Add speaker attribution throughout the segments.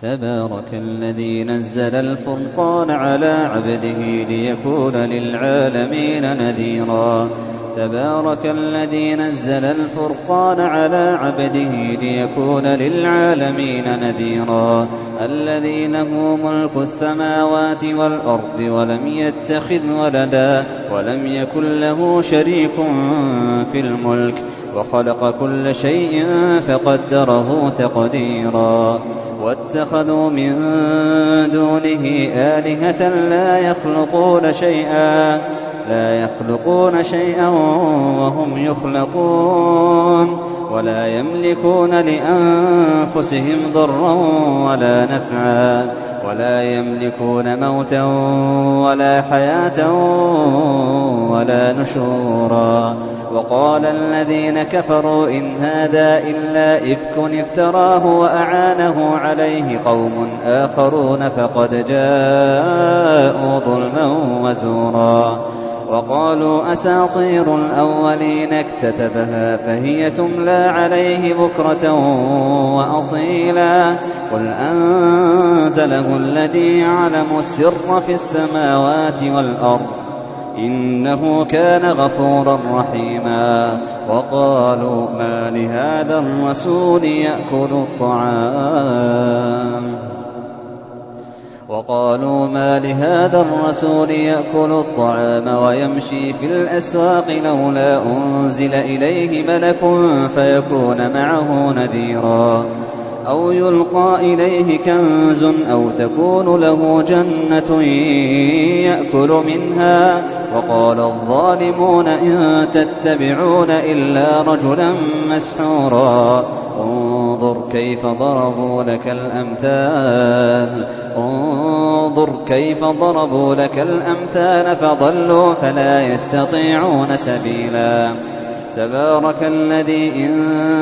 Speaker 1: تبارك الذي نزل الفرقان على عبده ليكون للعالمين نذيرا تبارك الذي نزل الفرقان على عبده ليكون للعالمين نذيرا الذي له ملك السماوات والأرض ولم يتخذ ولدا ولم يكن له شريك في الملك وخلق كل شيء فقدره تقديرا واتخذوا من دونه آلهة لا يخلقون شيئا وهم يخلقون ولا يملكون لأنفسهم ضرا ولا نفعا ولا يملكون موتا ولا حياة ولا نشورا وقال الذين كفروا إن هذا إلا إفك افتراه وأعانه عليه قوم آخرون فقد جاءوا ظلما وزورا وقالوا أساطير الأولين اكتتبها فهي تملى عليه بكرة وأصيلا قل أنزله الذي يعلم السر في السماوات والأرض إنه كان غفورا رحيما وقالوا ما لهذا الرسول يأكل الطعام ويمشي في الأسواق لولا أنزل إليه ملك فيكون معه نذيرا أو يلقى إليه كنز أو تكون له جنة يأكل منها وقال الظالمون إن تتبعون إلا رجلا مسحورا انظر كيف ضربوا لك الأمثال فضلوا فلا يستطيعون سبيلا تبارك الذي إن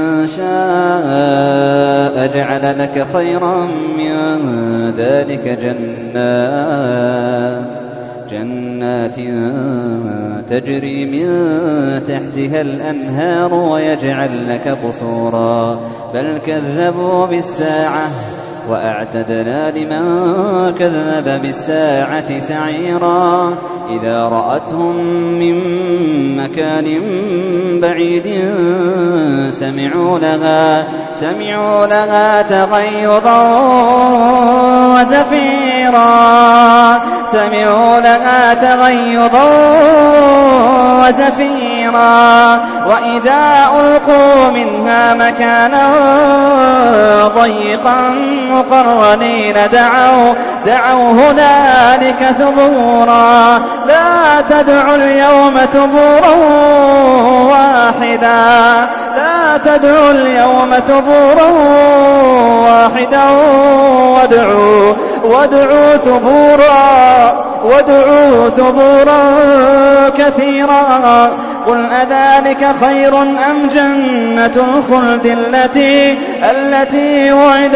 Speaker 1: شاء جعل لك خيرا من ذلك جنات تجري من تحتها الأنهار ويجعل لك قصورا بل كذبوا بالساعة وأعتدنا لمن كذب بالساعة سعيرا إذا رأتهم من مكان بعيد سمعوا لها تغيظا وزفيرا وإذا ألقوا منها مكانا ضيقا مقرنين دعوا هنالك ثبورا لا تدعوا اليوم ثبورا واحدا وادعوا ثبورا كثيرا قل أذلك خير أم جنة الخلد التي وعد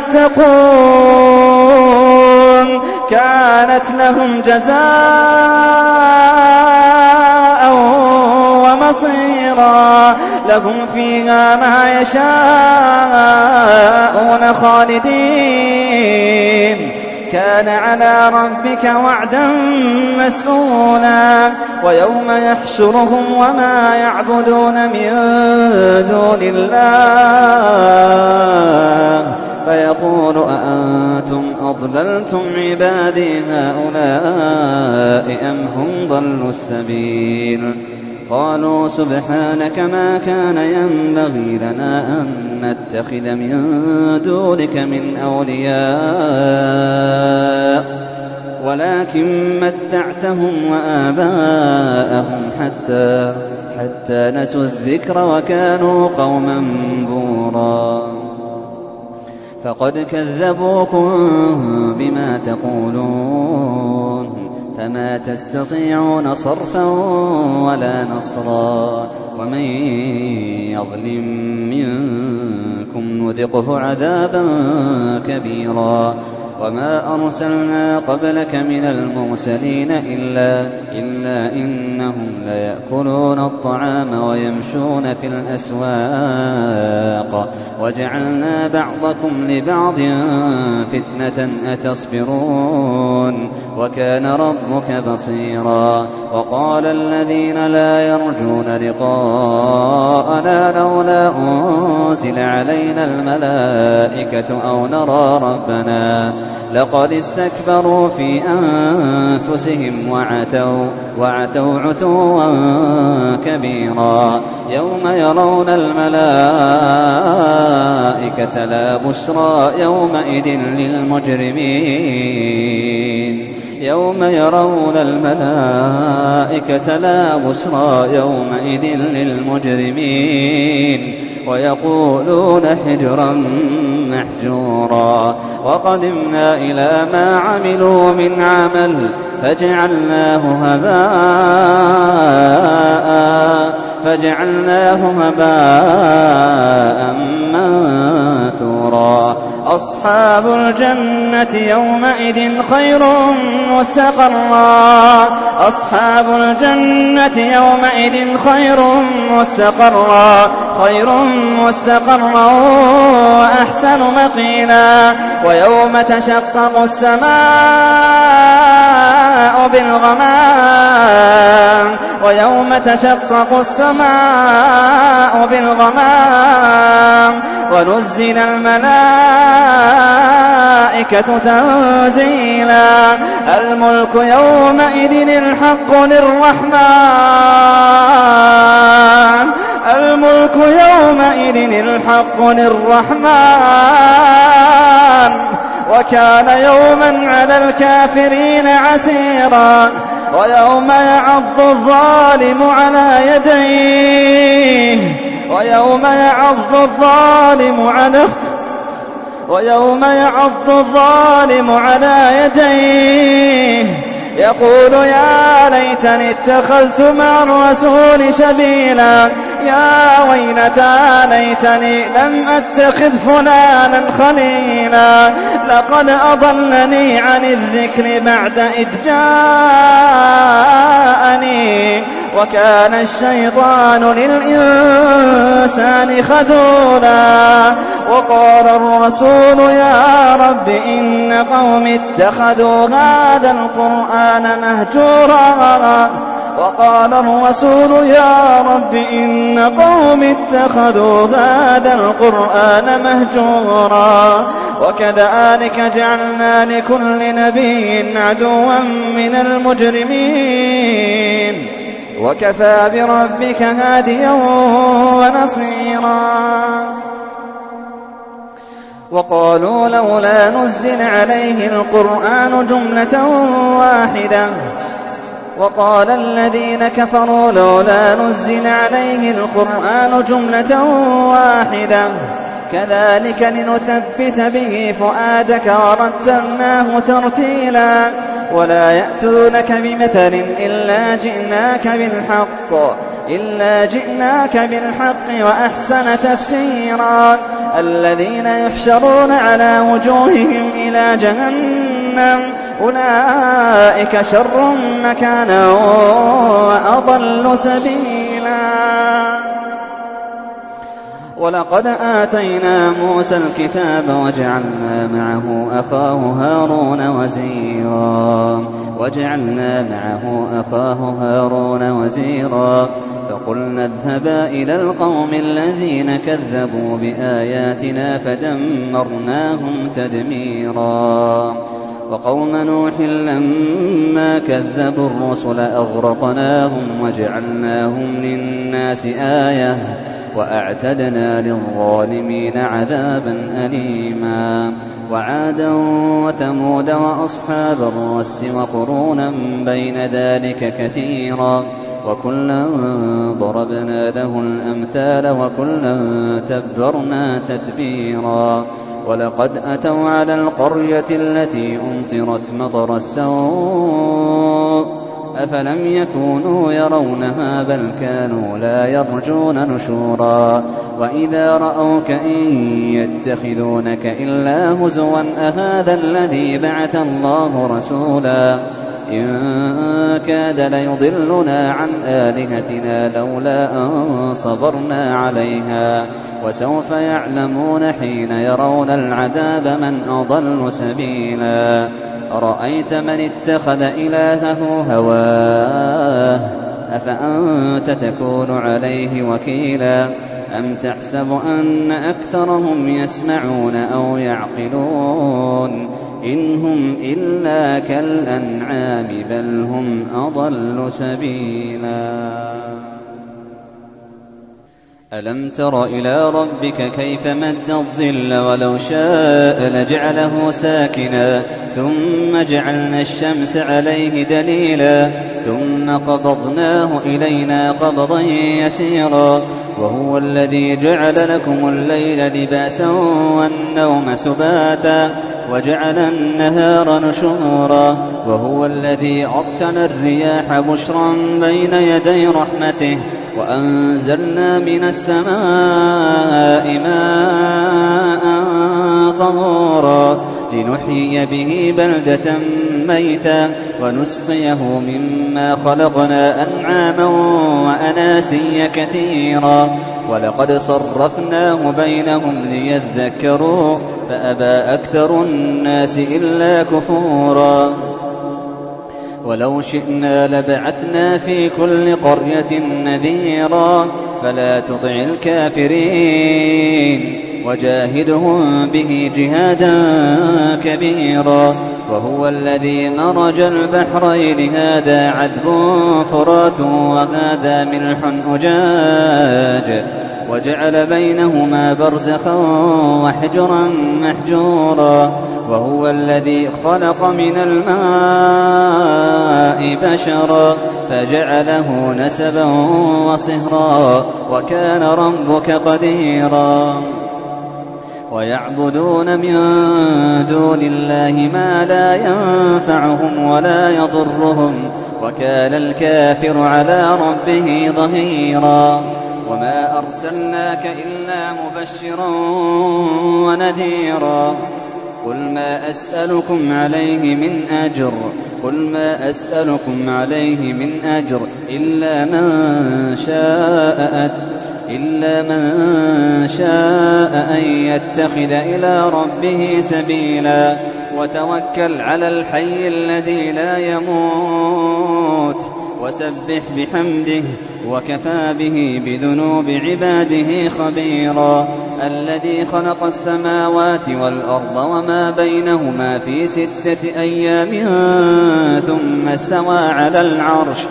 Speaker 1: المتقون كانت لهم جزاء ومصيرا لهم فيها ما يشاءون خالدين كان على ربك وعدا مسئولا ويوم يحشرهم وما يعبدون من دون الله فيقول أأنتم أضللتم عبادي هؤلاء أم هم ضلوا السبيل قالوا سبحانك ما كان ينبغي لنا أن نتخذ من دونك من أولياء ولكن متعتهم وآباءهم حتى نسوا الذكر وكانوا قوما بورا فقد كذبوكم بما تقولون فما تستطيعون صرفا ولا نصرا ومن يظلم منكم نذقه عذابا كبيرا وما أرسلنا قبلك من المرسلين إلا إنهم ليأكلون الطعام ويمشون في الأسواق وجعلنا بعضكم لبعض فتنة أتصبرون وكان ربك بصيرا. وقال الذين لا يرجون لقاءنا لولا أنزل علينا الملائكة أو نرى ربنا لقد استكبروا في أنفسهم وعتوا عتوا كبيرا. يوم يرون الملائكة لا بشرى يومئذ للمجرمين يوم يرون الملائكة لا بشرى يومئذ للمجرمين ويقولون حجرا محجورا. وقدمنا إلى ما عملوا من عمل فجعلناه هباء منثورا. أصحاب الجنة يومئذ خير مستقرا أصحاب الجنة يومئذ خير مستقرا وأحسن مقيلا. ويوم تشقق السماء بالغمام ونزل الملائكة تنزيلا. الملك يومئذ الحق للرحمن وكان يوما على الكافرين عسيرا. ويوم يعض الظالم على يديه يقول يا ليتني اتخذت مع الرسول سبيلا يا ويلتى ليتني لم أتخذ فلانا خليلا لقد أضلني عن الذكر بعد إذ جاءني وكان الشيطان للإنسان خذولا. وقال الرسول يا رب إن قومي اتخذوا هذا القرآن مهجورا. وكذلك جعلنا لكل نبي عدوا من المجرمين وكفى بربك هاديا ونصيرا. وقالوا لولا نزل عليه القرآن جملة واحدة وقال الذين كفروا لولا نزل عليه القرآن جملة واحدة كذلك لنثبت به فؤادك ورتلناه ترتيلا. ولا يأتونك بمثل إلا جئناك بالحق وأحسن تفسيرا. الذين يحشرون على وجوههم إلى جهنم أولئك شر مكانا وأضل سبيلا. ولقد آتينا موسى الكتاب وجعلنا معه أخاه هارون وزيرا فقلنا اذهبا إلى القوم الذين كذبوا بآياتنا فدمرناهم تدميرا. وقوم نوح لما كذبوا الرسل أغرقناهم وجعلناهم للناس آية وأعتدنا للظالمين عذابا أليما. وعادا وثمود وأصحاب الرس وقرونا بين ذلك كثيرا وكلا ضربنا له الأمثال وكلا تبرنا تتبيرا. ولقد أتوا على القرية التي أمطرت مطر السوء أفلم يكونوا يرونها بل كانوا لا يرجون نشورا وإذا رأوك إن يتخذونك إلا هزوا أهذا الذي بعث الله رسولا إن كاد ليضلنا عن آلهتنا لولا أن صبرنا عليها وسوف يعلمون حين يرون العذاب من أضل سبيلا أرأيت من اتخذ إلهه هواه أفأنت تكون عليه وكيلا أم تحسب أن أكثرهم يسمعون أو يعقلون إن هم إلا كالأنعام بل هم أضل سبيلا ألم تر إلى ربك كيف مد الظل ولو شاء لجعله ساكنا ثم جعلنا الشمس عليه دليلا ثم قبضناه إلينا قبضا يسيرا وهو الذي جعل لكم الليل لباسا والنوم سباتا وجعل النهار نشورا وهو الذي أرسل الرياح بشرا بين يدي رحمته وأنزلنا من السماء ماء طهورا لنحيي به بلدة ميتا ونسقيه مما خلقنا أنعاما وأناسيا كثيرا ولقد صرفناه بينهم ليذكروا فأبى أكثر الناس إلا كفورا ولو شئنا لبعثنا في كل قرية نذيرا فلا تطع الكافرين وجاهدهم به جهادا كبيرا وهو الذي مرج البحرين هذا عذب فرات وهذا ملح أجاج وجعل بينهما برزخا وحجرا محجورا وهو الذي خلق من الماء بشرا فجعله نسبا وصهرا وكان ربك قديرا ويعبدون من دون الله ما لا ينفعهم ولا يضرهم وكان الكافر على ربه ظهيرا وما أرسلناك إلا مبشرا ونذيرا قل ما أسألكم عليه من أجر إلا من شاء أن يتخذ إلى ربه سبيلا وتوكل على الحي الذي لا يموت وسبح بحمده وكفى به بذنوب عباده خبيرا الذي خلق السماوات والأرض وما بينهما في 6 أيام ثم استوى على العرش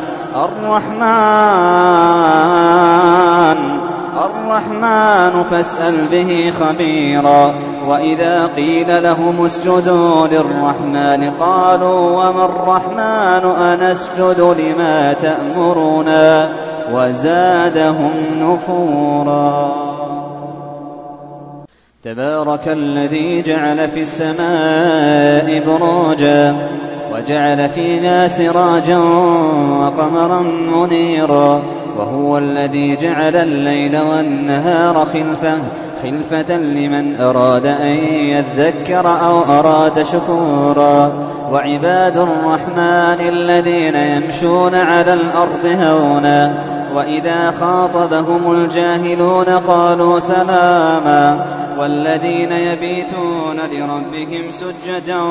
Speaker 1: الرحمن فاسأل به خبيرا وإذا قيل لهم اسجدوا للرحمن قالوا وما الرحمن أنسجد لما تأمرنا وزادهم نفورا تبارك الذي جعل في السماء بروجا وجعل فيها سراجا وقمرا منيرا وهو الذي جعل الليل والنهار خلفة لمن أراد أن يذكر أو أراد شكورا وعباد الرحمن الذين يمشون على الأرض هونا وإذا خاطبهم الجاهلون قالوا سلاما والذين يبيتون لربهم سجدا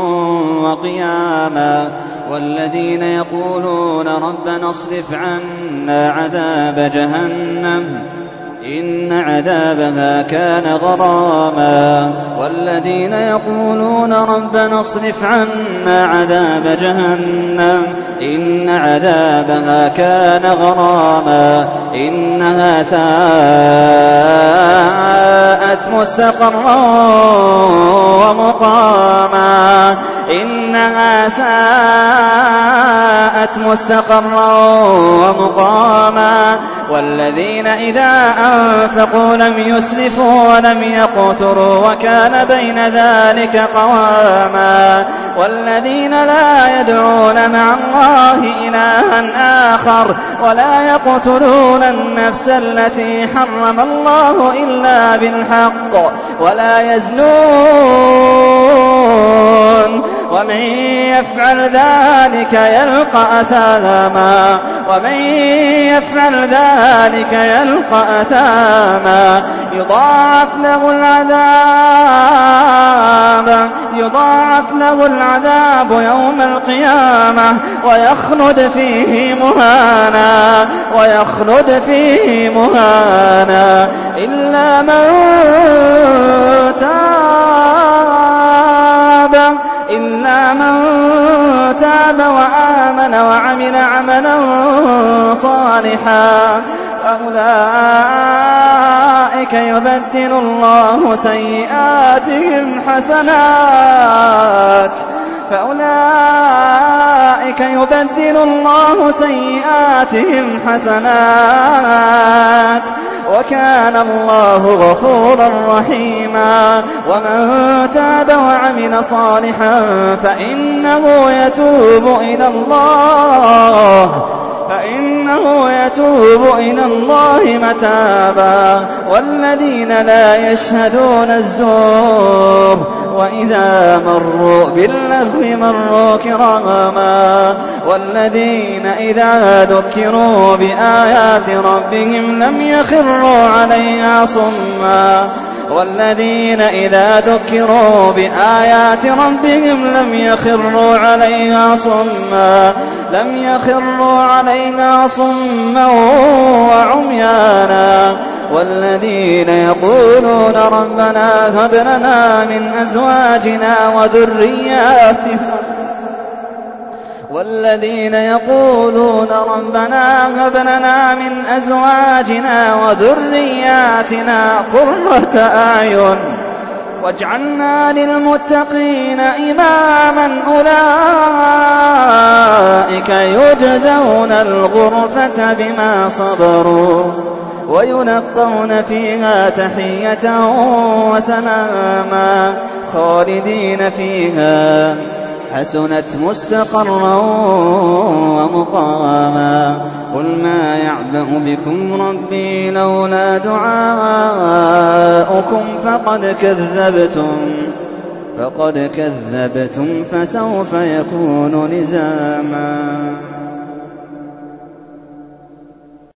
Speaker 1: وقياما والذين يقولون ربنا اصرف عنا عذاب جهنم إن عذابها كان غراما والذين يقولون ربنا اصرف عنا عذاب جهنم إن عذابها كان غراما إنها ساءت مستقرا ومقاما إنها ساءت ساءت مستقرا ومقاما والذين إذا أنفقوا لم يسرفوا ولم يقتروا وكان بين ذلك قواما والذين لا يدعون مع الله إلها آخر ولا يقتلون النفس التي حرم الله إلا بالحق ولا يزنون ومن يفعل ذلك يلقى أثاما يضاعف له العذاب يوم القيامة ويخلد فيه مهانا إلا من تاب وآمن وعمل عملا صالحا فأولئك يبدل الله سيئاتهم حسنات وكان الله غفورا رحيما ومن تاب وعمل صالحا فإنه يتوب إلى الله متابا والذين لا يشهدون الزور وإذا مروا باللغو مروا كراما والذين إذا ذكروا بآيات ربهم لم يخروا عليها صما وعميانا والذين يقولون ربنا هب لنا من أزواجنا وذرياتنا قرة أعين واجعلنا للمتقين إماما أولئك يجزون الغرفة بما صبروا ويلقون فيها تحية وسلاما خالدين فيها حسنت مستقرا ومقاما قل ما يعبأ بكم ربي لولا دعاؤكم فقد كذبتم فسوف يكون لزاما.